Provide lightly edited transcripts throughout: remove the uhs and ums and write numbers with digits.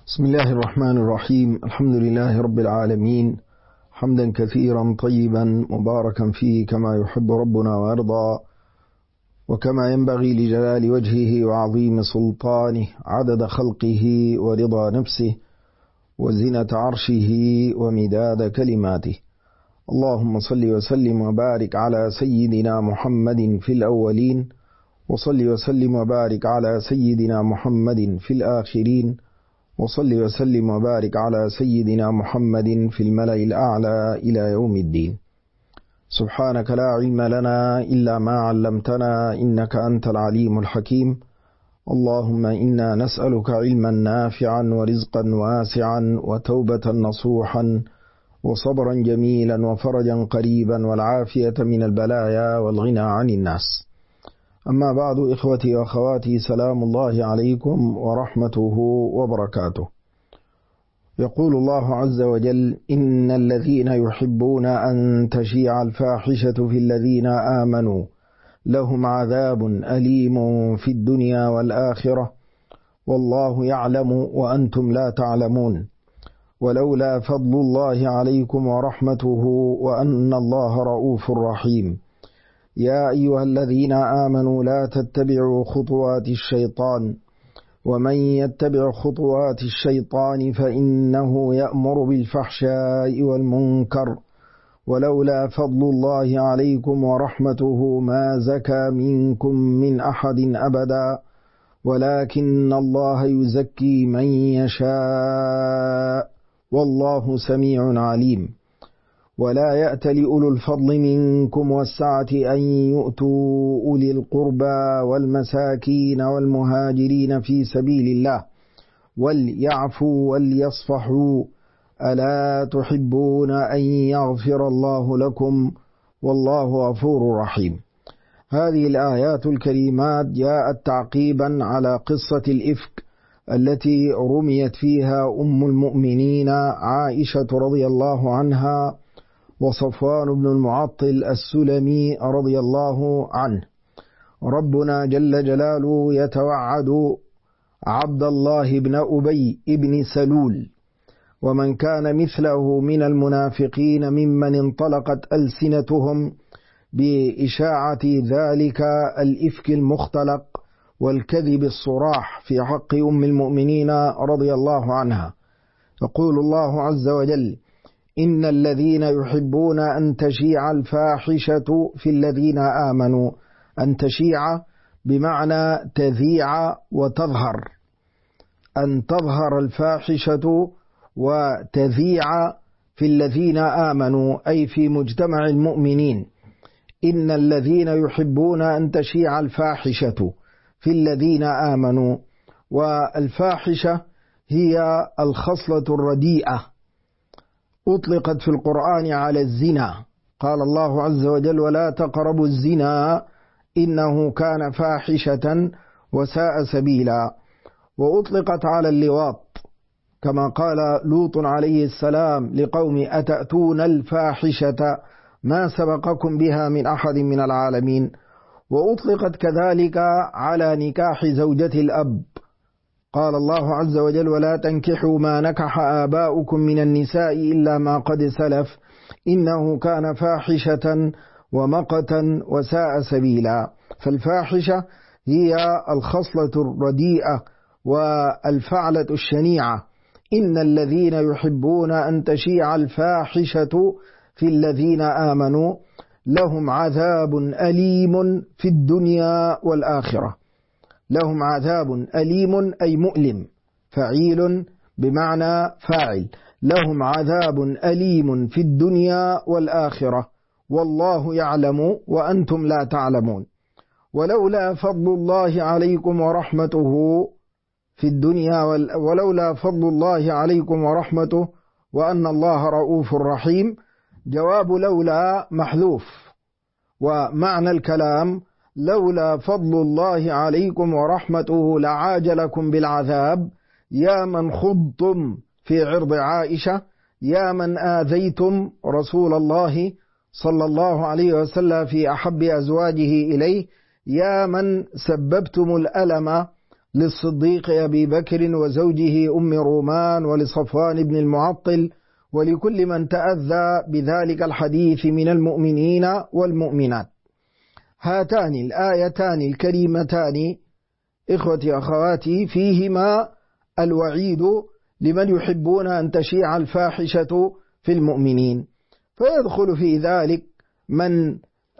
بسم الله الرحمن الرحيم. الحمد لله رب العالمين، حمدا كثيرا طيبا مباركا فيه كما يحب ربنا ويرضى، وكما ينبغي لجلال وجهه وعظيم سلطانه، عدد خلقه ورضا نفسه وزنة عرشه ومداد كلماته. اللهم صل وسلم وبارك على سيدنا محمد في الأولين، وصل وسلم وبارك على سيدنا محمد في الآخرين، وصل وسلم وبارك على سيدنا محمد في الملأ الأعلى إلى يوم الدين. سبحانك لا علم لنا إلا ما علمتنا، إنك أنت العليم الحكيم. اللهم إنا نسألك علما نافعا ورزقا واسعا وتوبة نصوحا وصبرا جميلا وفرجا قريبا والعافية من البلايا والغنى عن الناس. أما بعد، إخوتي وأخواتي، سلام الله عليكم ورحمته وبركاته. يقول الله عز وجل: إن الذين يحبون أن تشيع الفاحشة في الذين آمنوا لهم عذاب أليم في الدنيا والآخرة والله يعلم وأنتم لا تعلمون ولولا فضل الله عليكم ورحمته وأن الله رؤوف رحيم. يا أيها الذين آمنوا لا تتبعوا خطوات الشيطان ومن يتبع خطوات الشيطان فإنه يأمر بالفحشاء والمنكر ولولا فضل الله عليكم ورحمته ما زكى منكم من أحد أبدا ولكن الله يزكي من يشاء والله سميع عليم. ولا يأتل أولو الفضل منكم والسعة أن يؤتوا أولي القربى والمساكين والمهاجرين في سبيل الله وليعفوا وليصفحوا ألا تحبون أن يغفر الله لكم والله غفور رحيم. هذه الآيات الكريمات جاءت تعقيبا على قصة الإفك التي رميت فيها أم المؤمنين عائشة رضي الله عنها وصفوان بن المعطل السلمي رضي الله عنه. ربنا جل جلاله يتوعد عبد الله بن أبي بن سلول ومن كان مثله من المنافقين ممن انطلقت ألسنتهم بإشاعة ذلك الإفك المختلق والكذب الصراح في حق أم المؤمنين رضي الله عنها. يقول الله عز وجل: إن الذين يحبون أن تشيع الفاحشة في الذين آمنوا. أن تشيع بمعنى تذيع وتظهر، أن تظهر الفاحشة وتذيع في الذين آمنوا أي في مجتمع المؤمنين. إن الذين يحبون أن تشيع الفاحشة في الذين آمنوا، والفاحشة هي الخصلة الرديئة، أطلقت في القرآن على الزنا. قال الله عز وجل: ولا تقربوا الزنا إنه كان فاحشة وساء سبيلا. وأطلقت على اللواط كما قال لوط عليه السلام لقوم: أتأتون الفاحشة ما سبقكم بها من أحد من العالمين. وأطلقت كذلك على نكاح زوجة الأب. قال الله عز وجل: ولا تنكحوا ما نكح آباؤكم من النساء إلا ما قد سلف إنه كان فاحشة ومقتا وساء سبيلا. فالفاحشة هي الخصلة الرديئة والفعلة الشنيعة. إن الذين يحبون أن تشيع الفاحشة في الذين آمنوا لهم عذاب أليم في الدنيا والآخرة. لهم عذاب أليم أي مؤلم، فعيل بمعنى فاعل. لهم عذاب أليم في الدنيا والآخرة والله يعلم وأنتم لا تعلمون. ولولا فضل الله عليكم ورحمته في الدنيا ولولا فضل الله عليكم ورحمته وأن الله رؤوف رحيم. جواب لولا محذوف، ومعنى الكلام: لولا فضل الله عليكم ورحمته لعاجلكم بالعذاب يا من خضتم في عرض عائشة، يا من آذيتم رسول الله صلى الله عليه وسلم في أحب أزواجه إليه، يا من سببتم الألم للصديق أبي بكر وزوجه أم رومان ولصفوان بن المعطل ولكل من تأذى بذلك الحديث من المؤمنين والمؤمنات. هاتان الآيتان الكريمتان إخوتي أخواتي فيهما الوعيد لمن يحبون أن تشيع الفاحشة في المؤمنين، فيدخل في ذلك من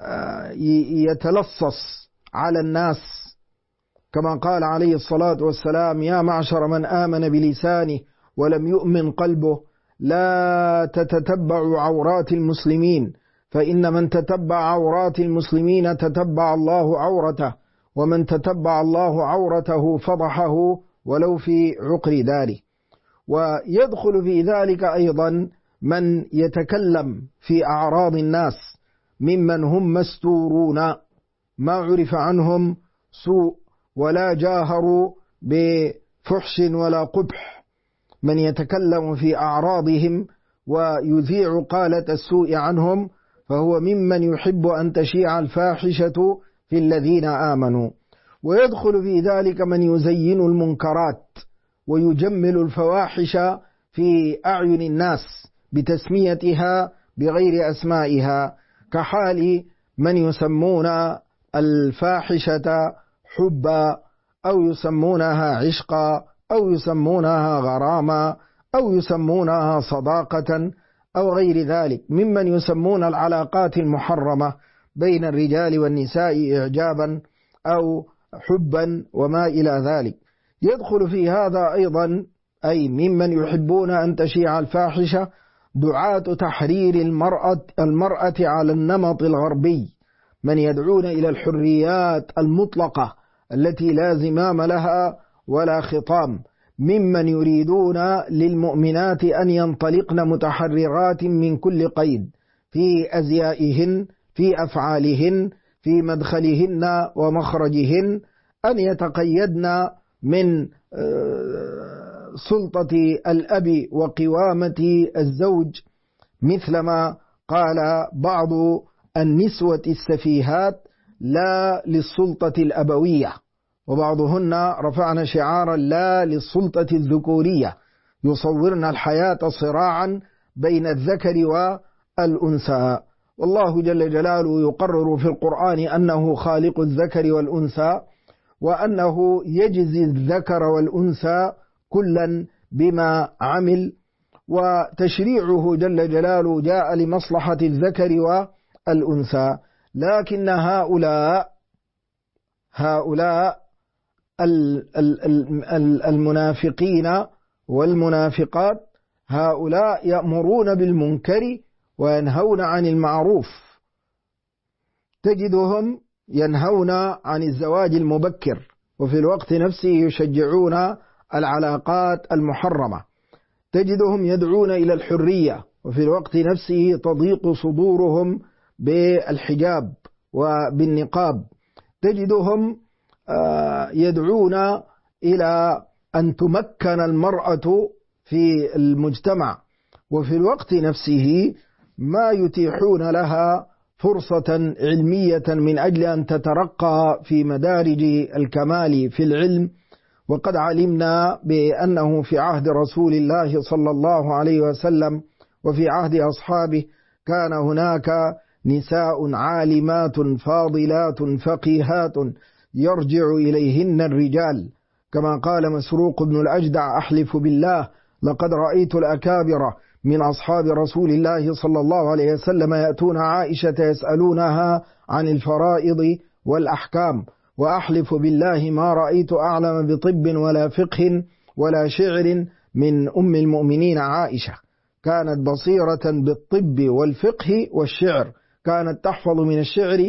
يتلصص على الناس كما قال عليه الصلاة والسلام: يا معشر من آمن بلسانه ولم يؤمن قلبه لا تتتبعوا عورات المسلمين، فإن من تتبع عورات المسلمين تتبع الله عورته، ومن تتبع الله عورته فضحه ولو في عقر داره. ويدخل في ذلك أيضا من يتكلم في أعراض الناس ممن هم مستورون ما عرف عنهم سوء ولا جاهروا بفحش ولا قبح، من يتكلم في أعراضهم ويذيع قالة السوء عنهم فهو ممن يحب أن تشيع الفاحشة في الذين آمنوا. ويدخل في ذلك من يزين المنكرات ويجمل الفواحش في أعين الناس بتسميتها بغير أسمائها، كحال من يسمون الفاحشة حبا أو يسمونها عشقا أو يسمونها غراما أو يسمونها صداقة أو غير ذلك، ممن يسمون العلاقات المحرمة بين الرجال والنساء إعجابا أو حبا وما إلى ذلك. يدخل في هذا أيضا أي ممن يحبون أن تشيع الفاحشة دعاة تحرير المرأة على النمط الغربي، من يدعون إلى الحريات المطلقة التي لا زمام لها ولا خطام، ممن يريدون للمؤمنات أن ينطلقن متحررات من كل قيد في أزيائهن، في أفعالهن، في مدخلهن ومخرجهن، أن يتقيدن من سلطة الأب وقوامة الزوج، مثلما قال بعض النسوة السفيهات: لا للسلطة الأبوية، وبعضهن رفعن شعارا: لا للسلطة الذكورية، يصورن الحياة صراعا بين الذكر والأنثى. والله جل جلاله يقرر في القرآن أنه خالق الذكر والأنثى، وأنه يجزي الذكر والأنثى كلا بما عمل، وتشريعه جل جلاله جاء لمصلحة الذكر والأنثى. لكن هؤلاء المنافقين والمنافقات هؤلاء يأمرون بالمنكر وينهون عن المعروف، تجدهم ينهون عن الزواج المبكر وفي الوقت نفسه يشجعون العلاقات المحرمة، تجدهم يدعون إلى الحرية وفي الوقت نفسه تضيق صدورهم بالحجاب وبالنقاب، تجدهم يدعون إلى أن تمكن المرأة في المجتمع، وفي الوقت نفسه ما يتيحون لها فرصة علمية من أجل أن تترقى في مدارج الكمال في العلم. وقد علمنا بأنه في عهد رسول الله صلى الله عليه وسلم وفي عهد أصحابه كان هناك نساء عالمات فاضلات فقيهات يرجع إليهن الرجال، كما قال مسروق بن الأجدع: أحلف بالله لقد رأيت الأكابر من أصحاب رسول الله صلى الله عليه وسلم يأتون عائشة يسألونها عن الفرائض والأحكام، وأحلف بالله ما رأيت أعلم بطب ولا فقه ولا شعر من أم المؤمنين عائشة، كانت بصيرة بالطب والفقه والشعر، كانت تحفظ من الشعر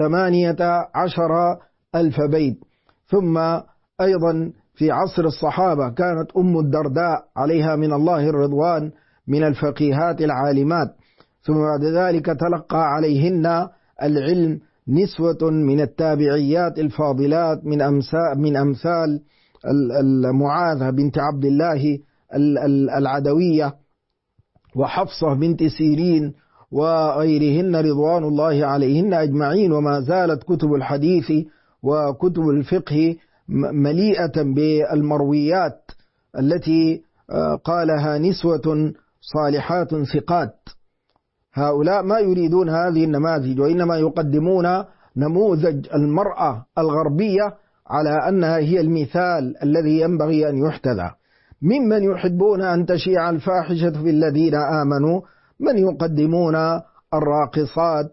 18,000 بيت. ثم أيضا في عصر الصحابة كانت أم الدرداء عليها من الله الرضوان من الفقيهات العالمات، ثم بعد ذلك تلقى عليهن العلم نسوة من التابعيات الفاضلات من أمثال معاذة بنت عبد الله العدوية وحفصة بنت سيرين وغيرهن رضوان الله عليهن أجمعين. وما زالت كتب الحديث وكتب الفقه مليئة بالمرويات التي قالها نسوة صالحات ثقات. هؤلاء ما يريدون هذه النماذج، وإنما يقدمون نموذج المرأة الغربية على أنها هي المثال الذي ينبغي أن يحتذى. ممن يحبون أن تشيع الفاحشة في الذين آمنوا من يقدمون الراقصات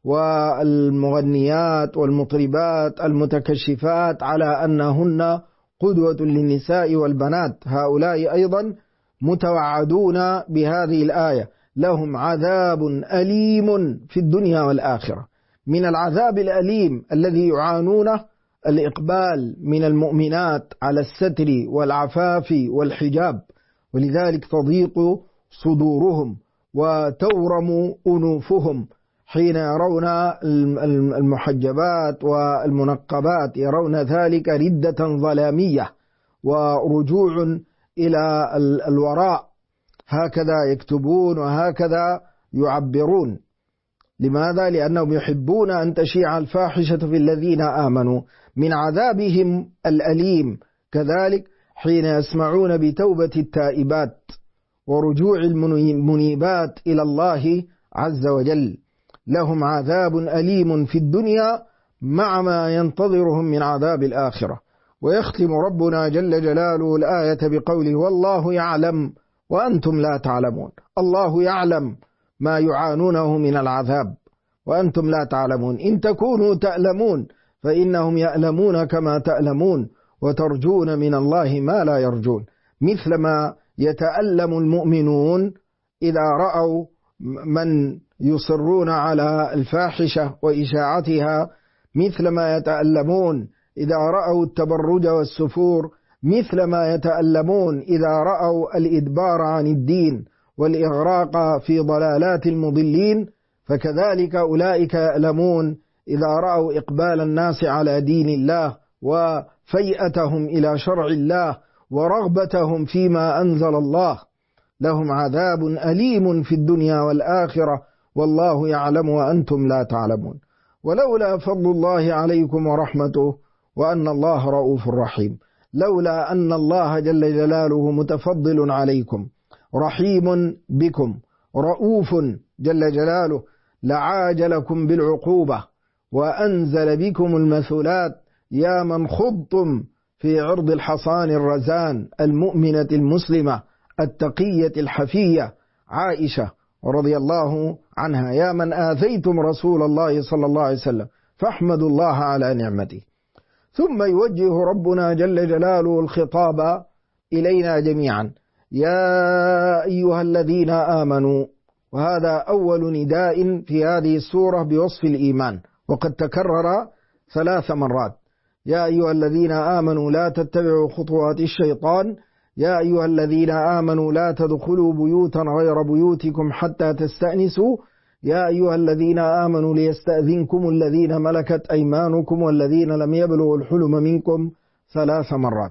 والمغنيات والمطربات المتكشفات على أنهن قدوة للنساء والبنات. هؤلاء أيضا متوعدون بهذه الآية: لهم عذاب أليم في الدنيا والآخرة. من العذاب الأليم الذي يعانونه الإقبال من المؤمنات على الستر والعفاف والحجاب، ولذلك تضيق صدورهم وتورم أنوفهم حين يرون المحجبات والمنقبات، يرون ذلك ردة ظلامية ورجوع إلى الوراء. هكذا يكتبون وهكذا يعبرون. لماذا؟ لأنهم يحبون أن تشيع الفاحشة في الذين آمنوا. من عذابهم الأليم كذلك حين يسمعون بتوبة التائبات ورجوع المنيبات إلى الله عز وجل. لهم عذاب أليم في الدنيا مع ما ينتظرهم من عذاب الآخرة. ويختم ربنا جل جلاله الآية بقوله: والله يعلم وأنتم لا تعلمون. الله يعلم ما يعانونه من العذاب وأنتم لا تعلمون. إن تكونوا تألمون فإنهم يألمون كما تألمون، وترجون من الله ما لا يرجون. مثلما يتألم المؤمنون إذا رأوا من يصرون على الفاحشة وإشاعتها، مثلما يتألمون إذا رأوا التبرج والسفور، مثلما يتألمون إذا رأوا الإدبار عن الدين والإغراق في ضلالات المضلين، فكذلك أولئك يألمون إذا رأوا إقبال الناس على دين الله وفيئتهم إلى شرع الله ورغبتهم فيما أنزل الله. لهم عذاب أليم في الدنيا والآخرة والله يعلم وأنتم لا تعلمون. ولولا فضل الله عليكم ورحمته وأن الله رؤوف رحيم، لولا أن الله جل جلاله متفضل عليكم رحيم بكم رؤوف جل جلاله لعاجلكم بالعقوبة وأنزل بكم المثلات يا من خضتم في عرض الحصان الرزان المؤمنة المسلمة التقية الحفية عائشة رضي الله عنها: يا من آذيتم رسول الله صلى الله عليه وسلم فاحمدوا الله على نعمته. ثم يوجه ربنا جل جلاله الخطاب إلينا جميعا: يا أيها الذين آمنوا. وهذا أول نداء في هذه السورة بوصف الإيمان، وقد تكرر 3 مرات. يا أيها الذين آمنوا لا تتبعوا خطوات الشيطان، يا أيها الذين آمنوا لا تدخلوا بيوتا غير بيوتكم حتى تستأنسوا، يا أيها الذين آمنوا ليستأذنكم الذين ملكت أيمانكم والذين لم يبلغوا الحلم منكم 3 مرات.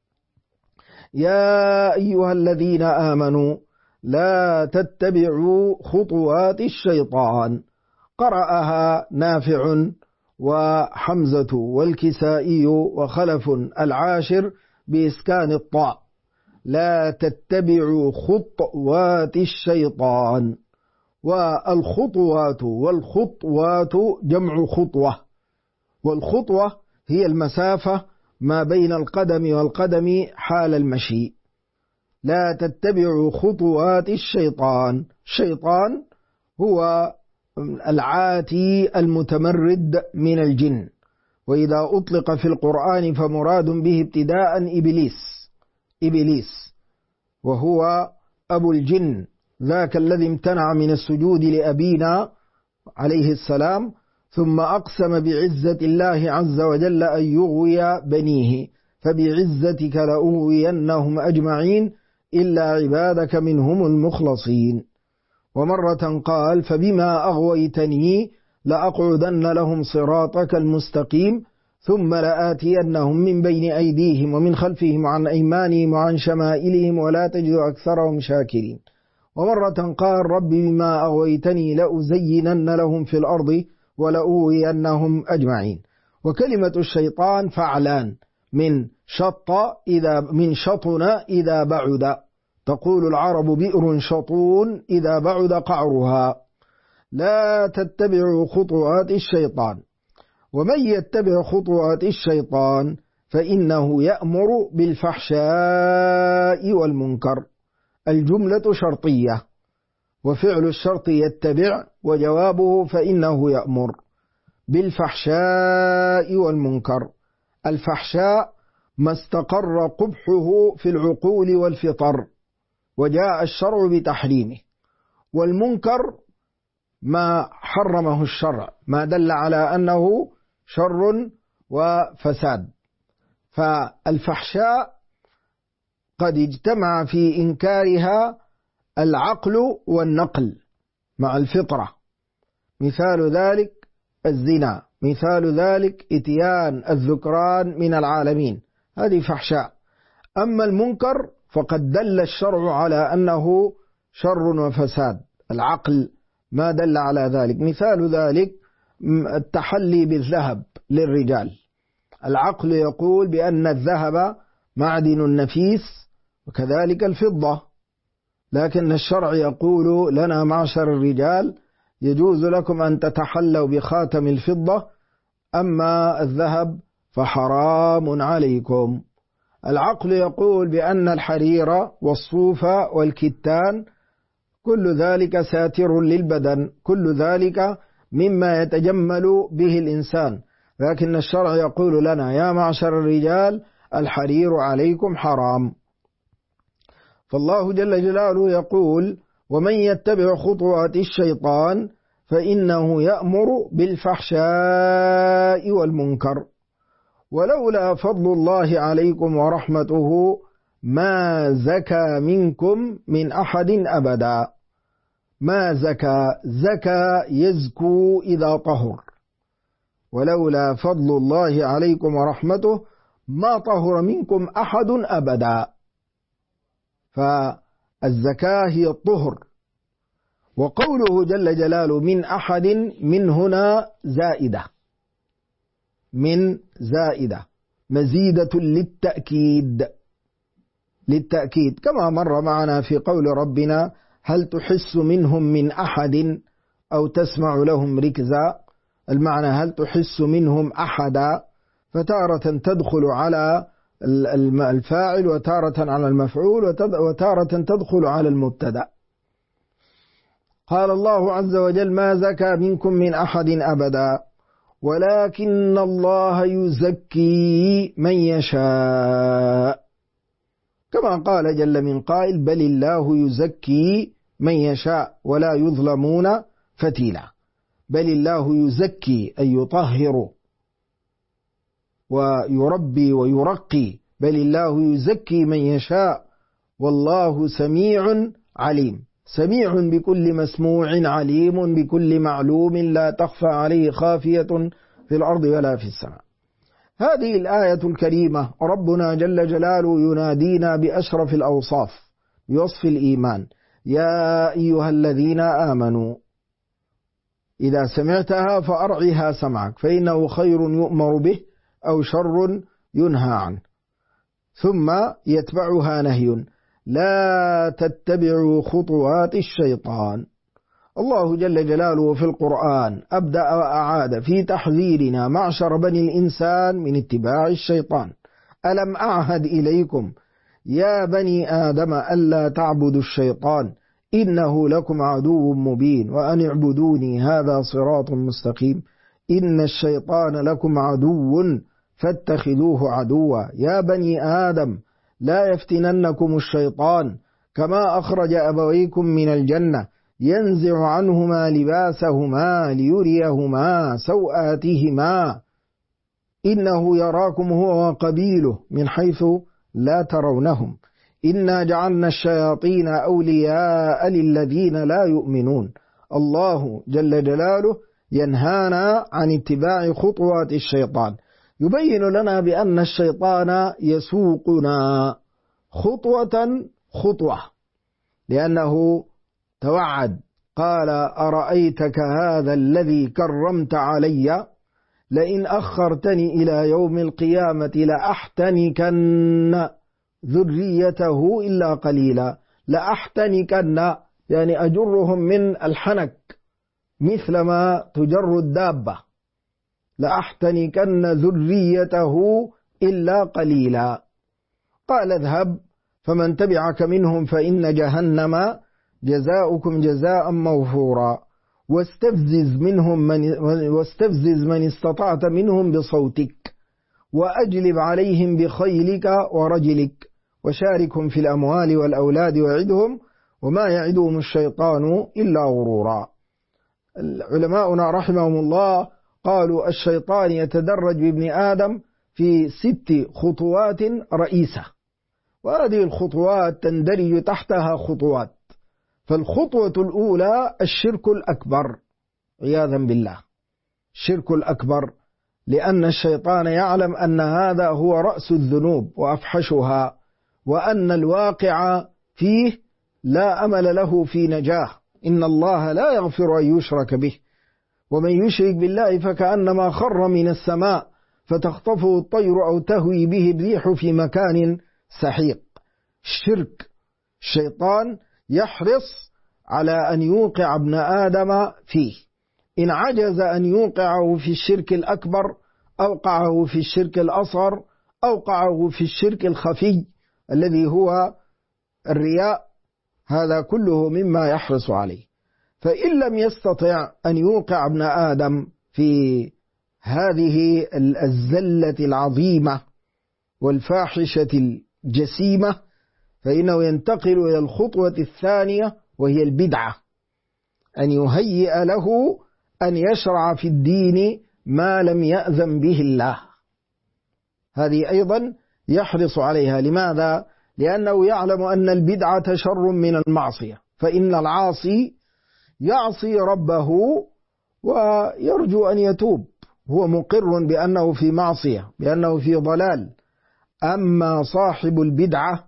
يا أيها الذين آمنوا لا تتبعوا خطوات الشيطان. قرأها نافع وحمزة والكسائي وخلف العاشر بإسكان الطاء: لا تتبعوا خطوات الشيطان. والخطوات والخطوات جمع خطوة، والخطوة هي المسافة ما بين القدم والقدم حال المشي. لا تتبعوا خطوات الشيطان. الشيطان هو العاتي المتمرد من الجن، وإذا أطلق في القرآن فمراد به ابتداء إبليس، وهو أبو الجن، ذاك الذي امتنع من السجود لأبينا عليه السلام، ثم أقسم بعزة الله عز وجل أن يغوي بنيه: فبعزتك لأغوينهم أجمعين إلا عبادك منهم المخلصين. ومرة قال: فبما أغويتني لأقعدن لهم صراطك المستقيم ثم لآتينهم من بين أيديهم ومن خلفهم وعن أيمانهم وعن شمائلهم ولا تجد أكثرهم شاكرين. ومرة قال: رب بما أغويتني لأزينن لهم في الأرض ولأغوينهم أجمعين. وكلمة الشيطان فعلان: من شطن إذا بعد. تقول العرب بئر شطون إذا بعد قعرها. لا تتبعوا خطوات الشيطان، ومن يتبع خطوات الشيطان فإنه يأمر بالفحشاء والمنكر. الجملة شرطية، وفعل الشرط يتبع، وجوابه فإنه يأمر بالفحشاء والمنكر. الفحشاء ما استقر قبحه في العقول والفطر وجاء الشرع بتحريمه، والمنكر ما حرمه الشرع، ما دل على أنه شر وفساد. فالفحشاء قد اجتمع في إنكارها العقل والنقل مع الفطرة. مثال ذلك الزنا، مثال ذلك إتيان الذكران من العالمين، هذه فحشاء. أما المنكر فقد دل الشرع على أنه شر وفساد، العقل ما دل على ذلك. مثال ذلك التحلي بالذهب للرجال، العقل يقول بأن الذهب معدن نفيس وكذلك الفضة، لكن الشرع يقول لنا معشر الرجال يجوز لكم أن تتحلوا بخاتم الفضة، أما الذهب فحرام عليكم. العقل يقول بأن الحرير والصوف والكتان كل ذلك ساتر للبدن، كل ذلك مما يتجمل به الإنسان، لكن الشرع يقول لنا يا معشر الرجال الحرير عليكم حرام. فالله جل جلاله يقول ومن يتبع خطوات الشيطان فإنه يأمر بالفحشاء والمنكر. ولولا فضل الله عليكم ورحمته ما زكى منكم من أحد أبدا. ما زكى يزكو إذا طهر، ولولا فضل الله عليكم ورحمته ما طهر منكم أحد أبدا. فالزكاة هي الطهر. وقوله جل جلاله من أحد، من هنا زائدة، من زائدة مزيدة للتأكيد كما مر معنا في قول ربنا هل تحس منهم من أحد أو تسمع لهم ركزا. المعنى هل تحس منهم أحدا، فتارة تدخل على الفاعل وتارة على المفعول وتارة تدخل على المبتدأ. قال الله عز وجل ما زكى منكم من أحد أبدا ولكن الله يزكي من يشاء، كما قال جل من قائل بل الله يزكي من يشاء ولا يظلمون فتيلا. بل الله يزكي أي يطهر ويربي ويرقي، بل الله يزكي من يشاء والله سميع عليم. سميع بكل مسموع، عليم بكل معلوم، لا تخفى عليه خافية في الأرض ولا في السماء. هذه الآية الكريمة ربنا جل جلاله ينادينا بأشرف الأوصاف بوصف الإيمان. يا أيها الذين آمنوا إذا سمعتها فأرعها سمعك فإنه خير يؤمر به أو شر ينهى عنه. ثم يتبعها نهي لا تتبعوا خطوات الشيطان. الله جل جلاله في القرآن أبدأ وأعاد في تحذيرنا معشر بني الإنسان من اتباع الشيطان. ألم أعهد إليكم يا بني آدم ألا تعبدوا الشيطان إنه لكم عدو مبين وأن اعبدوني هذا صراط مستقيم. إن الشيطان لكم عدو فاتخذوه عدوا. يا بني آدم لا يفتننكم الشيطان كما أخرج أبويكم من الجنة ينزع عنهما لباسهما ليريهما سوآتهما إنه يراكم هو وقبيله من حيث لا ترونهم إنا جعلنا الشياطين أولياء للذين لا يؤمنون. الله جل جلاله ينهانا عن اتباع خطوات الشيطان، يبين لنا بأن الشيطان يسوقنا خطوة خطوة، لأنه توعد قال أرأيتك هذا الذي كرمت علي لئن أخرتني إلى يوم القيامة لأحتنكن ذريته إلا قليلا. لأحتنكن يعني أجرهم من الحنك مثلما تجر الدابة. لأحتنكن ذريته إلا قليلا. قال اذهب فمن تبعك منهم فإن جهنم جزاؤكم جزاء موفورا واستفزز من استطعت منهم بصوتك وأجلب عليهم بخيلك ورجلك وشاركهم في الأموال والأولاد وعدهم وما يعدهم الشيطان إلا غرورا. علماؤنا رحمهم الله قالوا الشيطان يتدرج بابن آدم في 6 خطوات رئيسة، وهذه الخطوات تندرج تحتها خطوات. فالخطوة الأولى الشرك الأكبر عياذا بالله، الشرك الأكبر، لأن الشيطان يعلم أن هذا هو رأس الذنوب وأفحشها، وأن الواقع فيه لا أمل له في نجاة. إن الله لا يغفر أن يشرك به، ومن يشرك بالله فكأنما خر من السماء فتخطفه الطير أو تهوي به الريح في مكان سحيق. الشرك، الشيطان يحرص على أن يوقع ابن آدم فيه. إن عجز أن يوقعه في الشرك الأكبر أوقعه في الشرك الأصغر، أوقعه في الشرك الخفي الذي هو الرياء. هذا كله مما يحرص عليه. فإن لم يستطع أن يوقع ابن آدم في هذه الزلة العظيمة والفاحشة الجسيمة، فإنه ينتقل إلى الخطوة الثانية وهي البدعة، أن يهيئ له أن يشرع في الدين ما لم يأذن به الله. هذه أيضا يحرص عليها. لماذا؟ لأنه يعلم أن البدعة شر من المعصية، فإن العاصي يعصي ربه ويرجو أن يتوب، هو مقر بأنه في معصية، بأنه في ضلال. أما صاحب البدعة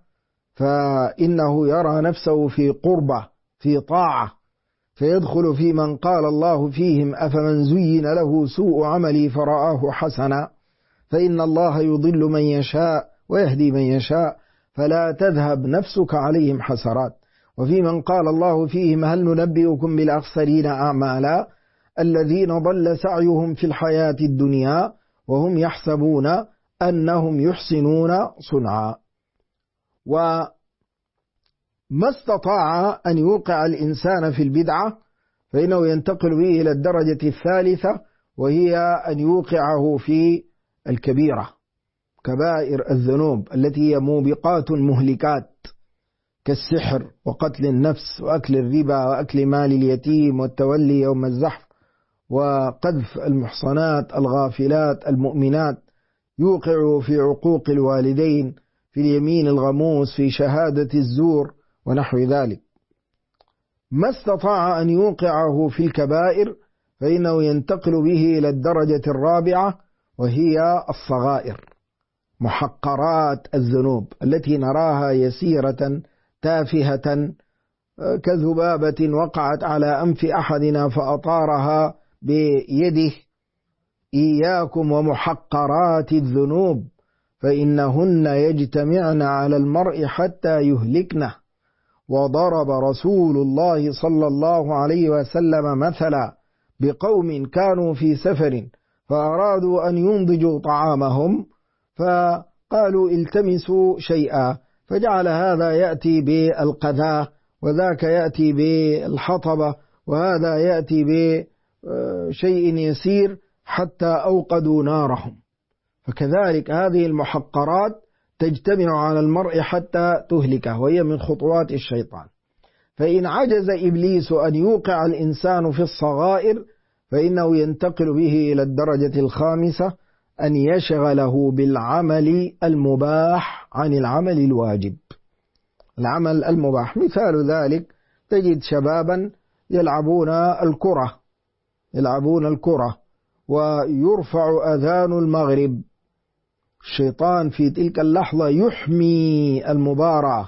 فإنه يرى نفسه في قربة، في طاعة، فيدخل في من قال الله فيهم أفمن زين له سوء عملي فرآه حسنا فإن الله يضل من يشاء ويهدي من يشاء فلا تذهب نفسك عليهم حسرات. وفي من قال الله فيهم هل ننبئكم بالأخسرين أعمالا الذين ضل سعيهم في الحياة الدنيا وهم يحسبون أنهم يحسنون صنعا. وما استطاع أن يوقع الإنسان في البدعة فإنه ينتقل به إلى الدرجة الثالثة، وهي أن يوقعه في الكبيرة، كبائر الذنوب التي هي موبقات مهلكات، كالسحر وقتل النفس وأكل الربا وأكل مال اليتيم والتولي يوم الزحف وقذف المحصنات الغافلات المؤمنات، يوقع في عقوق الوالدين، في اليمين الغموس، في شهادة الزور ونحو ذلك. ما استطاع أن يوقعه في الكبائر فإنه ينتقل به إلى الدرجة الرابعة، وهي الصغائر، محقرات الذنوب التي نراها يسيرة تافهة كذبابة وقعت على أنف أحدنا فأطارها بيده. إياكم ومحقرات الذنوب فإنهن يجتمعن على المرء حتى يهلكنه. وضرب رسول الله صلى الله عليه وسلم مثلا بقوم كانوا في سفر فأرادوا أن ينضجوا طعامهم فقالوا التمسوا شيئا، فجعل هذا يأتي بالقذاة وذاك يأتي بالحطبة وهذا يأتي بشيء يسير حتى أوقدوا نارهم. فكذلك هذه المحقرات تجتمع على المرء حتى تهلكه، وهي من خطوات الشيطان. فإن عجز إبليس أن يوقع الإنسان في الصغائر فإنه ينتقل به إلى الدرجة الخامسة، أن يشغله بالعمل المباح عن العمل الواجب. العمل المباح مثال ذلك تجد شبابا يلعبون الكرة ويرفع أذان المغرب، الشيطان في تلك اللحظة يحمي المباراة،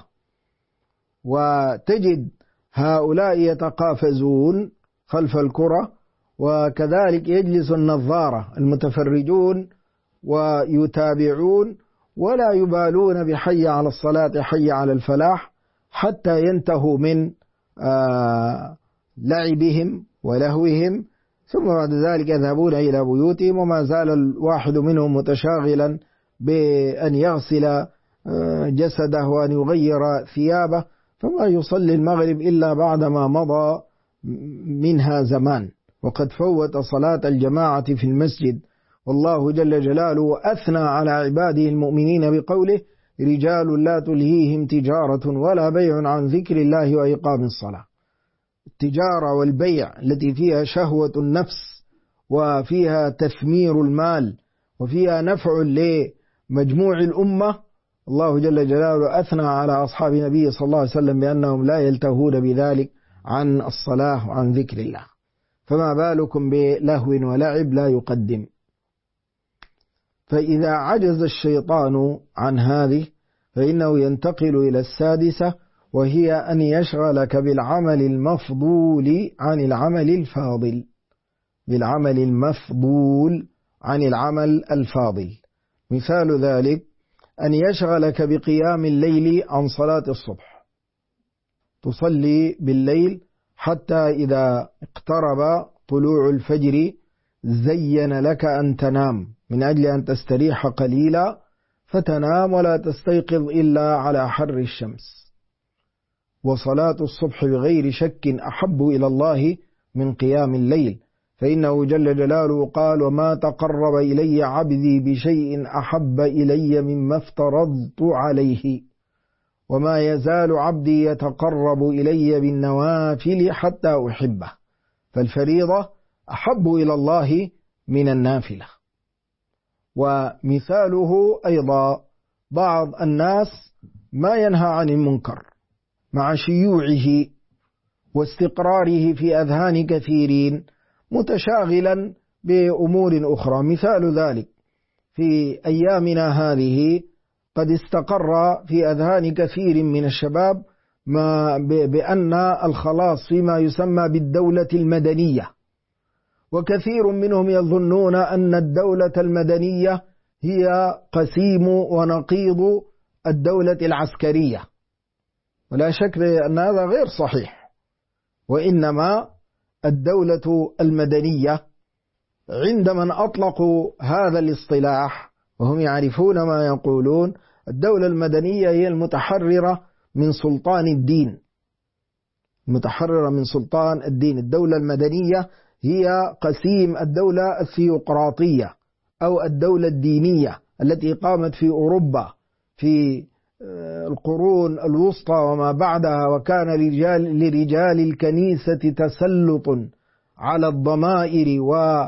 وتجد هؤلاء يتقافزون خلف الكرة وكذلك يجلس النظارة المتفرجون ويتابعون ولا يبالون بحي على الصلاة حي على الفلاح حتى ينتهوا من لعبهم ولهوهم، ثم بعد ذلك يذهبون إلى بيوتهم، وما زال الواحد منهم متشاغلا بأن يغسل جسده وأن يغير ثيابه، فما يصلي المغرب إلا بعدما مضى منها زمان، وقد فوت صلاة الجماعة في المسجد. والله جل جلاله أثنى على عباده المؤمنين بقوله: رجال لا تلهيهم تجارة ولا بيع عن ذكر الله وإقام الصلاة. التجارة والبيع التي فيها شهوة النفس وفيها تثمير المال وفيها نفع لمجموع الأمة، الله جل جلاله أثنى على أصحاب النبي صلى الله عليه وسلم بأنهم لا يلتهون بذلك عن الصلاة وعن ذكر الله، فما بالكم بلهو ولعب لا يقدم. فإذا عجز الشيطان عن هذه فإنه ينتقل إلى السادسة، وهي أن يشغلك بالعمل المفضول عن العمل الفاضل. بالعمل المفضول عن العمل الفاضل، مثال ذلك أن يشغلك بقيام الليل عن صلاة الصبح، تصلي بالليل حتى إذا اقترب طلوع الفجر زين لك أن تنام من أجل أن تستريح قليلا، فتنام ولا تستيقظ إلا على حر الشمس. وصلاة الصبح بغير شك أحب إلى الله من قيام الليل، فإنه جل جلاله قال: وما تقرب إلي عبدي بشيء أحب إلي مما افترضت عليه، وما يزال عبدي يتقرب إلي بالنوافل حتى أحبه. فالفريضة أحب إلى الله من النافلة. ومثاله أيضا بعض الناس ما ينهى عن المنكر مع شيوعه واستقراره في أذهان كثيرين، متشاغلا بأمور أخرى. مثال ذلك في أيامنا هذه قد استقر في أذهان كثير من الشباب بأن الخلاص فيما يسمى بالدولة المدنية، وكثير منهم يظنون أن الدولة المدنية هي قسيم ونقيض الدولة العسكرية، ولا شك أن هذا غير صحيح. وإنما الدولة المدنية عند من أطلقوا هذا الاصطلاح وهم يعرفون ما يقولون، الدولة المدنية هي المتحررة من سلطان الدين، المتحررة من سلطان الدين. الدولة المدنية هي قسيم الدولة الثيوقراطية أو الدولة الدينية التي قامت في أوروبا في القرون الوسطى وما بعدها، وكان لرجال الكنيسة تسلط على الضمائر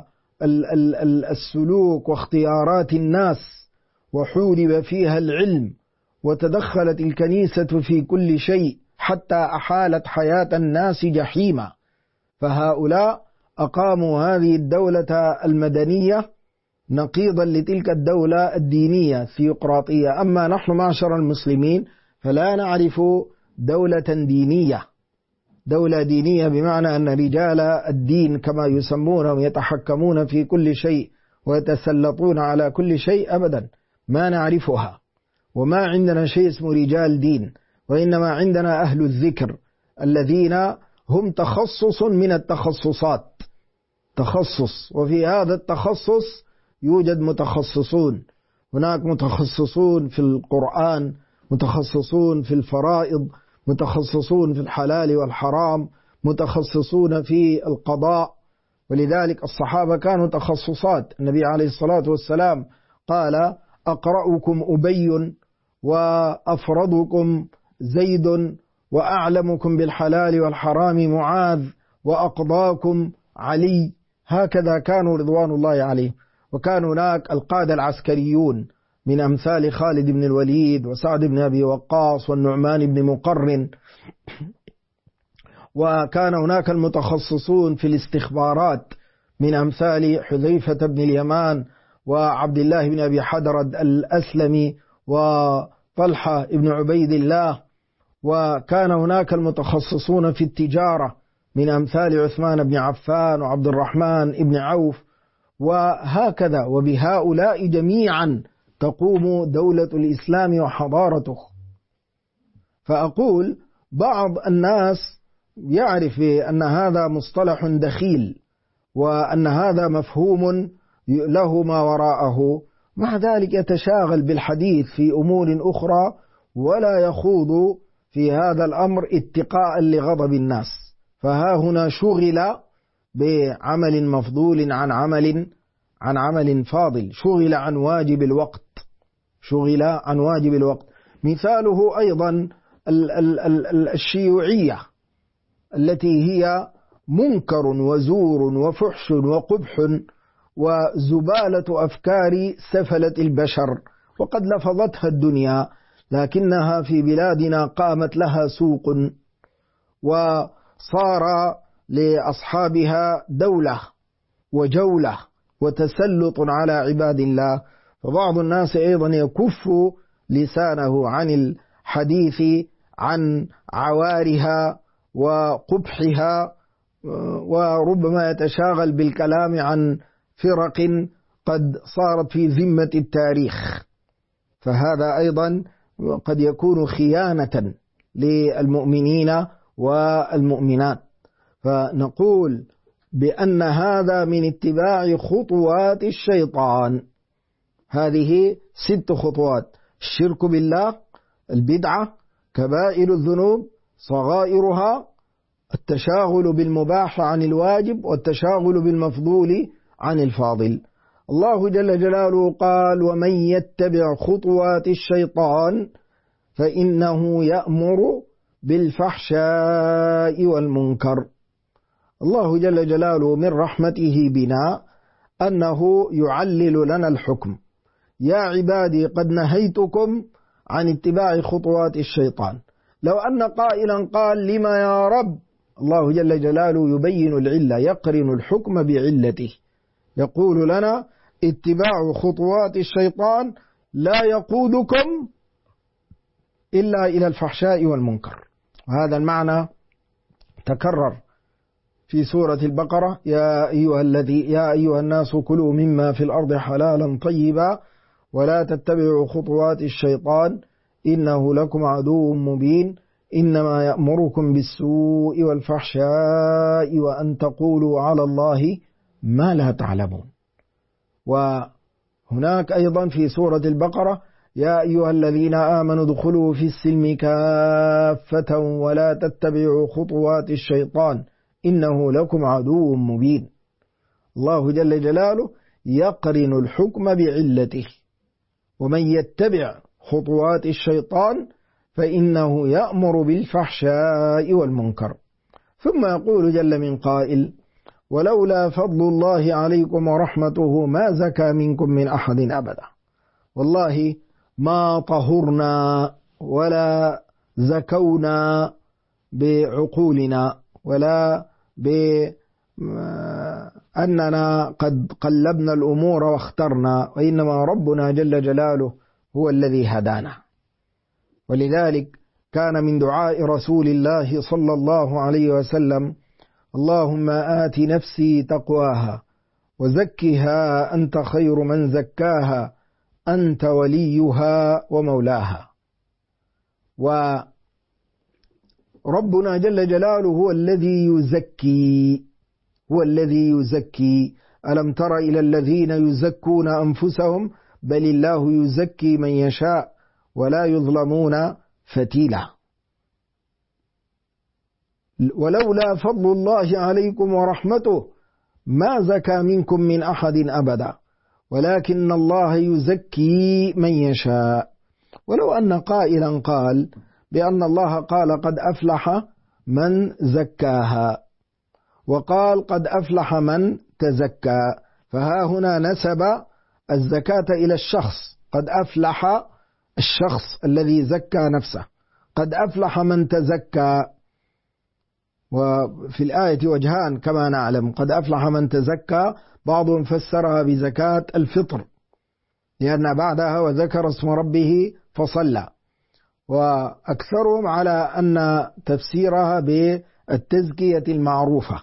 والسلوك واختيارات الناس، وحورب فيها العلم، وتدخلت الكنيسة في كل شيء حتى أحالت حياة الناس جحيما. فهؤلاء أقاموا هذه الدولة المدنية نقيضا لتلك الدولة الدينية الثيوقراطية. أما نحن معشر المسلمين فلا نعرف دولة دينية، دولة دينية بمعنى أن رجال الدين كما يسمونهم يتحكمون في كل شيء ويتسلطون على كل شيء، أبدا ما نعرفها. وما عندنا شيء اسمه رجال دين، وإنما عندنا أهل الذكر الذين هم تخصص من التخصصات، تخصص. وفي هذا التخصص يوجد متخصصون، هناك متخصصون في القرآن، متخصصون في الفرائض، متخصصون في الحلال والحرام، متخصصون في القضاء. ولذلك الصحابة كانوا تخصصات. النبي عليه الصلاة والسلام قال: أقرأكم أبي، وأفرضكم زيد، وأعلمكم بالحلال والحرام معاذ، وأقضاكم علي. هكذا كانوا رضوان الله عليه. وكان هناك القادة العسكريون من أمثال خالد بن الوليد وسعد بن أبي وقاص والنعمان بن مقرن، وكان هناك المتخصصون في الاستخبارات من أمثال حذيفة بن اليمان وعبد الله بن أبي حدرد الأسلمي وطلحة بن عبيد الله. وكان هناك المتخصصون في التجارة من أمثال عثمان بن عفان وعبد الرحمن بن عوف، وهكذا، وبهؤلاء جميعا تقوم دولة الإسلام وحضارته. فأقول بعض الناس يعرف أن هذا مصطلح دخيل وأن هذا مفهوم له ما وراءه، مع ذلك يتشاغل بالحديث في أمور أخرى ولا يخوض في هذا الأمر اتقاء لغضب الناس. فها هنا شغل بعمل مفضول عن عمل فاضل، شغل عن واجب الوقت. مثاله أيضا الشيوعية التي هي منكر وزور وفحش وقبح وزبالة أفكار سفلة البشر، وقد لفظتها الدنيا، لكنها في بلادنا قامت لها سوق وصار لأصحابها دولة وجولة وتسلط على عباد الله. فبعض الناس أيضا يكف لسانه عن الحديث عن عوارها وقبحها، وربما يتشاغل بالكلام عن فرق قد صارت في ذمة التاريخ، فهذا أيضا قد يكون خيانة للمؤمنين والمؤمنات. فنقول بأن هذا من اتباع خطوات الشيطان. هذه 6 خطوات: الشرك بالله، البدعة، كبائر الذنوب، صغائرها، التشاغل بالمباح عن الواجب، والتشاغل بالمفضول عن الفاضل. الله جل جلاله قال: ومن يتبع خطوات الشيطان فإنه يأمر بالفحشاء والمنكر. الله جل جلاله من رحمته بنا أنه يعلل لنا الحكم: يا عبادي قد نهيتكم عن اتباع خطوات الشيطان. لو أن قائلا قال: لما يا رب؟ الله جل جلاله يبين العلة، يقرن الحكم بعلته، يقول لنا: اتباع خطوات الشيطان لا يقودكم إلا إلى الفحشاء والمنكر. وهذا المعنى تكرر في سورة البقرة: يا أيها الناس كلوا مما في الأرض حلالا طيبا ولا تتبعوا خطوات الشيطان إنه لكم عدو مبين إنما يأمركم بالسوء والفحشاء وأن تقولوا على الله ما لا تعلمون. وهناك أيضا في سورة البقرة: يا أيها الذين آمنوا ادخلوا في السلم كافة ولا تتبعوا خطوات الشيطان إنه لكم عدو مبين. الله جل جلاله يقرن الحكم بعلته: ومن يتبع خطوات الشيطان فإنه يأمر بالفحشاء والمنكر. ثم يقول جل من قائل: ولولا فضل الله عليكم ورحمته ما زكى منكم من أحد أبدا. والله ما طهرنا ولا زكونا بعقولنا ولا بأننا قد قلبنا الأمور واخترنا، وإنما ربنا جل جلاله هو الذي هدانا. ولذلك كان من دعاء رسول الله صلى الله عليه وسلم: اللهم آت نفسي تقواها وزكها أنت خير من زكاها أنت وليها ومولاها. وربنا جل جلاله هو الذي يزكي. ألم تر إلى الذين يزكون أنفسهم بل الله يزكي من يشاء ولا يظلمون فتيلا. ولولا فضل الله عليكم ورحمته ما زكى منكم من أحد أبدا ولكن الله يزكي من يشاء. ولو أن قائلا قال بأن الله قال قد أفلح من زكاها وقال قد أفلح من تزكى، فها هنا نسب الزكاة إلى الشخص: قد أفلح الشخص الذي زكى نفسه، قد أفلح من تزكى. وفي الآية وجهان كما نعلم: قد أفلح من تزكى بعضهم فسرها بزكاة الفطر لأن بعدها وذكر اسم ربه فصلى، وأكثرهم على أن تفسيرها التزكية المعروفة.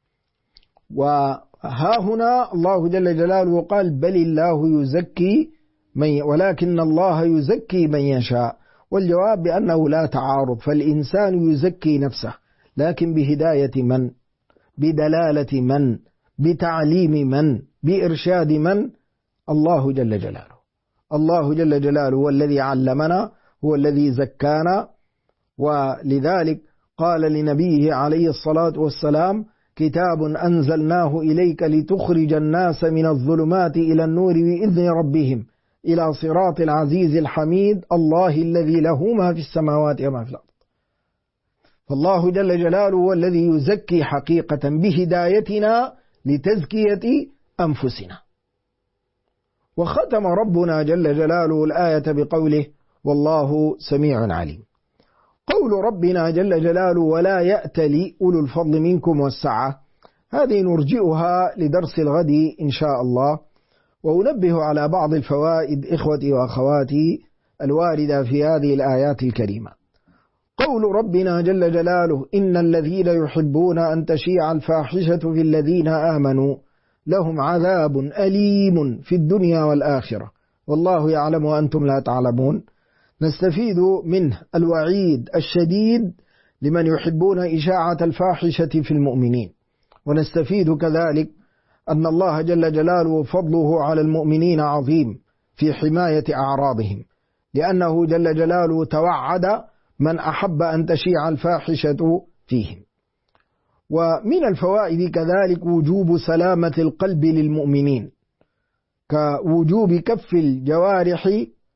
وها هنا الله جل جلاله قال بل الله يزكي ولكن الله يزكي من يشاء، والجواب بأنه لا تعارض، فالإنسان يزكي نفسه، لكن بهداية من؟ بدلالة من؟ بتعليم من؟ بإرشاد من؟ الله جل جلاله. الله جل جلاله هو الذي علمنا، هو الذي زكانا. ولذلك قال لنبيه عليه الصلاة والسلام كتاب أنزلناه إليك لتخرج الناس من الظلمات إلى النور بإذن ربهم إلى صراط العزيز الحميد الله الذي له ما في السماوات وما في الأرض. فالله جل جلاله هو الذي يزكي حقيقة بهدايتنا لتزكية أنفسنا. وختم ربنا جل جلاله الآية بقوله والله سميع عليم. قول ربنا جل جلاله ولا يأتل أولو الفضل منكم والسعة، هذه نرجئها لدرس الغد إن شاء الله، وأنبه على بعض الفوائد إخوتي وأخواتي الواردة في هذه الآيات الكريمة. قول ربنا جل جلاله إن الذين يحبون أن تشيع الفاحشة في الذين آمنوا لهم عذاب أليم في الدنيا والآخرة والله يعلم وأنتم لا تعلمون. نستفيد منه الوعيد الشديد لمن يحبون إشاعة الفاحشة في المؤمنين، ونستفيد كذلك أن الله جل جلاله فضله على المؤمنين عظيم في حماية أعراضهم، لأنه جل جلاله توعد من أحب أن تشيع الفاحشة فيهم. ومن الفوائد كذلك وجوب سلامة القلب للمؤمنين، كوجوب كف الجوارح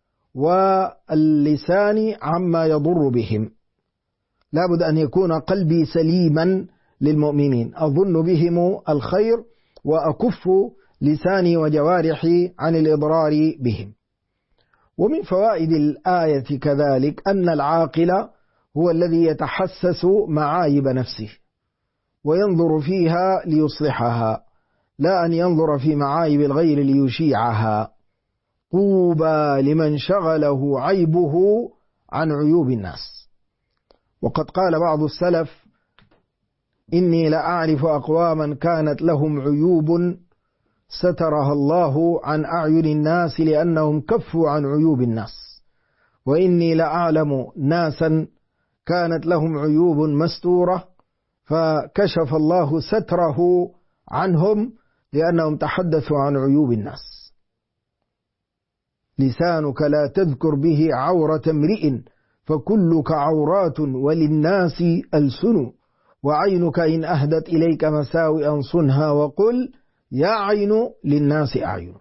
واللسان عما يضر بهم. لا بد أن يكون قلبي سليما للمؤمنين، أظن بهم الخير وأكف لساني وجوارحي عن الإضرار بهم. ومن فوائد الآية كذلك أن العاقل هو الذي يتحسس معايب نفسه وينظر فيها ليصلحها، لا أن ينظر في معايب الغير ليشيعها. طوبى لمن شغله عيبه عن عيوب الناس. وقد قال بعض السلف إني لأعرف أقواما كانت لهم عيوب سترها الله عن أعين الناس لأنهم كفوا عن عيوب الناس، وإني لأعلم ناسا كانت لهم عيوب مستورة فكشف الله ستره عنهم لأنهم تحدثوا عن عيوب الناس. لسانك لا تذكر به عورة امرئ فكلك عورات وللناس ألسن، وعينك إن أهدت إليك مساوئا صنها وقل يا عين للناس أعين.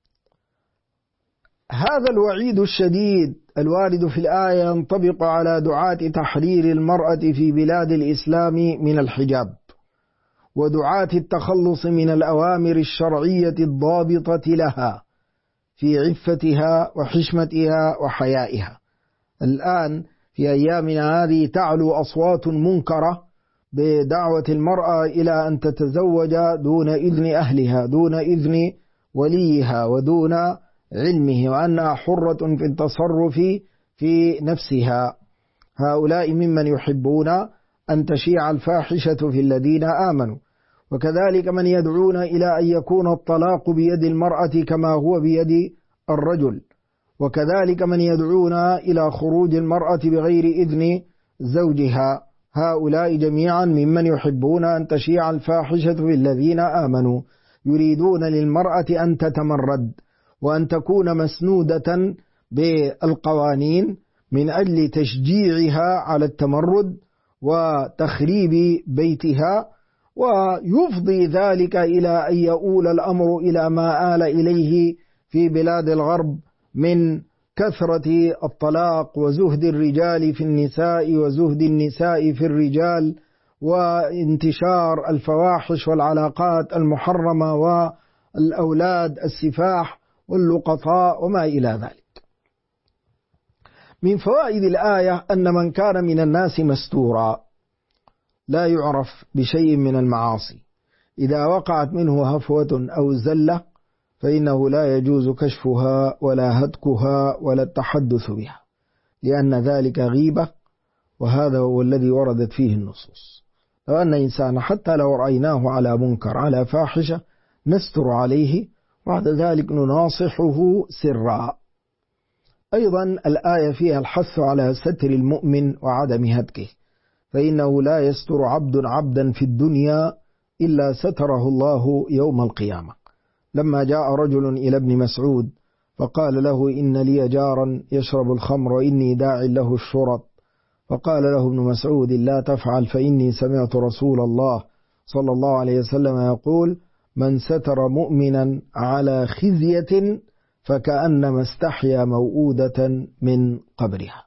هذا الوعيد الشديد الوارد في الآية ينطبق على دعاة تحرير المرأة في بلاد الإسلام من الحجاب، ودعاة التخلص من الأوامر الشرعية الضابطة لها في عفتها وحشمتها وحيائها. الآن في أيامنا هذه تعلو أصوات منكرة بدعوة المرأة إلى أن تتزوج دون إذن أهلها، دون إذن وليها، ودون علمه، وأنها حرة في التصرف في نفسها. هؤلاء ممن يحبون أن تشيع الفاحشة في الذين آمنوا. وكذلك من يدعون إلى أن يكون الطلاق بيد المرأة كما هو بيد الرجل، وكذلك من يدعون إلى خروج المرأة بغير إذن زوجها. هؤلاء جميعا ممن يحبون أن تشيع الفاحشة في الذين آمنوا، يريدون للمرأة أن تتمرد وأن تكون مسنودة بالقوانين من أجل تشجيعها على التمرد وتخريب بيتها، ويفضي ذلك إلى أن يؤول الأمر إلى ما آل إليه في بلاد الغرب من كثرة الطلاق وزهد الرجال في النساء وزهد النساء في الرجال وانتشار الفواحش والعلاقات المحرمة والأولاد السفاح واللقطاء وما إلى ذلك. من فوائد الآية أن من كان من الناس مستورا لا يعرف بشيء من المعاصي، إذا وقعت منه هفوة أو زلة فإنه لا يجوز كشفها ولا هتكها ولا التحدث بها، لأن ذلك غيبة، وهذا هو الذي وردت فيه النصوص. لو أن إنسان حتى لو رأيناه على منكر على فاحشة نستر عليه بعد ذلك نناصحه سرا. أيضا الآية فيها الحث على ستر المؤمن وعدم هتكه، فإنه لا يستر عبد عبدا في الدنيا إلا ستره الله يوم القيامة. لما جاء رجل إلى ابن مسعود فقال له إن لي جارا يشرب الخمر وإني داع له الشرط، فقال له ابن مسعود لا تفعل فإني سمعت رسول الله صلى الله عليه وسلم يقول من ستر مؤمنا على خزية فكأنما استحيا موؤودة من قبرها.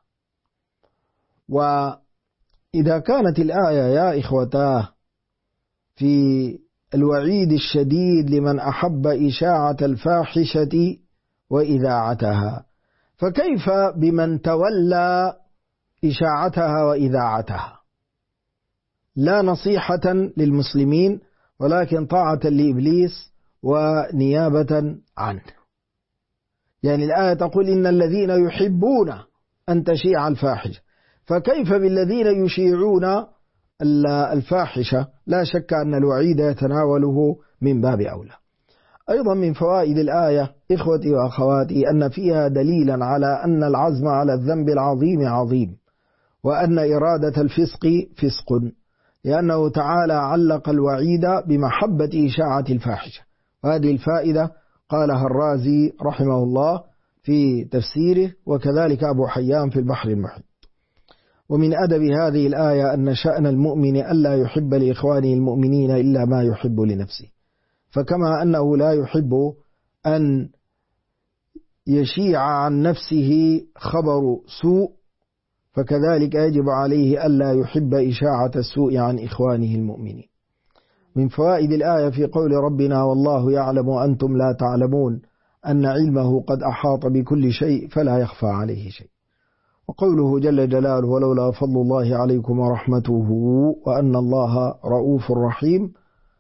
وإذا كانت الآية يا إخوتاه في الوعيد الشديد لمن أحب إشاعة الفاحشة وإذاعتها، فكيف بمن تولى إشاعتها وإذاعتها؟ لا نصيحة للمسلمين ولكن طاعة لإبليس ونيابة عنه. يعني الآية تقول إن الذين يحبون أن تشيع الفاحشة، فكيف بالذين يشيعون الفاحشة؟ لا شك أن الوعيد يتناوله من باب أولى. أيضا من فوائد الآية إخوتي وأخواتي أن فيها دليلا على أن العزم على الذنب العظيم عظيم، وأن إرادة الفسق فسق، لأنه تعالى علق الوعيد بمحبة إشاعة الفاحشة. وهذه الفائدة قالها الرازي رحمه الله في تفسيره، وكذلك أبو حيان في البحر المحيط. ومن أدب هذه الآية أن شأن المؤمن ألا يحب لإخوانه المؤمنين إلا ما يحب لنفسه، فكما أنه لا يحب أن يشيع عن نفسه خبر سوء، فكذلك يجب عليه ألا يحب إشاعة السوء عن إخوانه المؤمنين. من فوائد الآية في قول ربنا والله يعلم وأنتم لا تعلمون أن علمه قد أحاط بكل شيء فلا يخفى عليه شيء. وقوله جل جلاله ولولا فضل الله عليكم ورحمته وأن الله رؤوف رحيم،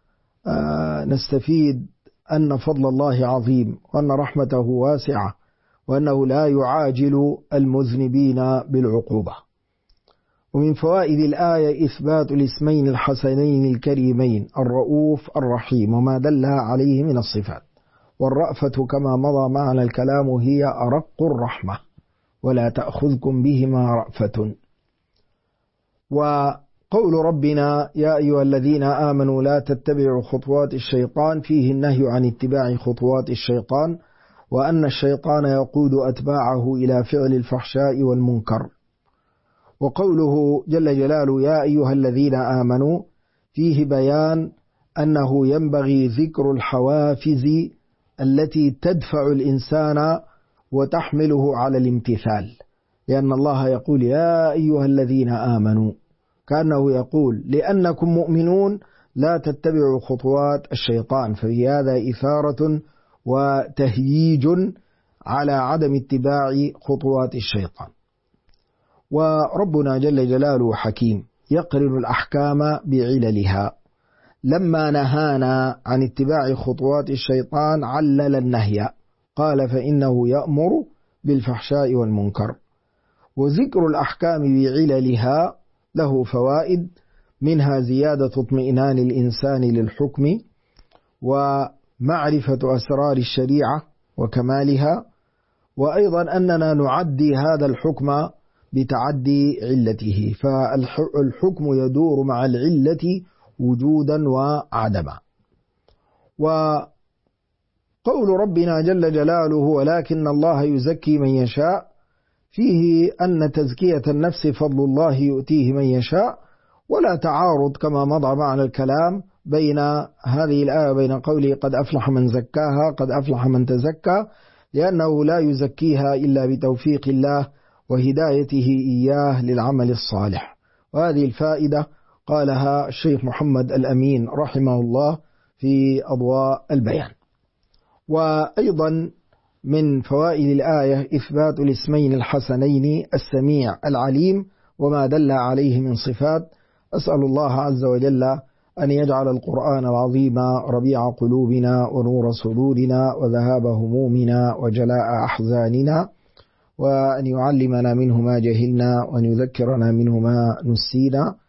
نستفيد أن فضل الله عظيم وأن رحمته واسعة وأنه لا يعاجل المذنبين بالعقوبة. ومن فوائد الآية إثبات الاسمين الحسنين الكريمين الرؤوف الرحيم وما دل عليه من الصفات. والرأفة كما مضى معنا الكلام هي أرق الرحمة ولا تأخذكم بهما رأفة. وقول ربنا يا أيها الذين آمنوا لا تتبعوا خطوات الشيطان فيه النهي عن اتباع خطوات الشيطان، وأن الشيطان يقود أتباعه إلى فعل الفحشاء والمنكر. وقوله جل جلاله يا أيها الذين آمنوا فيه بيان أنه ينبغي ذكر الحوافز التي تدفع الإنسان وتحمله على الامتثال، لأن الله يقول يا أيها الذين آمنوا، كأنه يقول لأنكم مؤمنون لا تتبعوا خطوات الشيطان، ففي هذا إثارة وتهييج على عدم اتباع خطوات الشيطان. وربنا جل جلاله حكيم يقرن الأحكام بعللها، لما نهانا عن اتباع خطوات الشيطان علل النهي، قال فإنه يأمر بالفحشاء والمنكر. وذكر الأحكام بعللها له فوائد، منها زيادة اطمئنان الإنسان للحكم ومعرفة أسرار الشريعة وكمالها، وأيضا أننا نعدي هذا الحكم بتعدي علته، فالحكم يدور مع العلة وجودا وعدما. وقول ربنا جل جلاله ولكن الله يزكي من يشاء فيه أن تزكية النفس فضل الله يؤتيه من يشاء، ولا تعارض كما مضى معنا الكلام بين هذه الآية بين قوله قد أفلح من زكاها قد أفلح من تزكى، لأنه لا يزكيها إلا بتوفيق الله وهدايته إياه للعمل الصالح. وهذه الفائدة قالها الشيخ محمد الأمين رحمه الله في أضواء البيان. وأيضا من فوائد الآية إثبات الاسمين الحسنين السميع العليم وما دل عليه من صفات. أسأل الله عز وجل أن يجعل القرآن العظيم ربيع قلوبنا ونور صدورنا وذهاب همومنا وجلاء أحزاننا، وأن يعلمنا منه ما جهلنا وأن يذكرنا منه ما نسينا،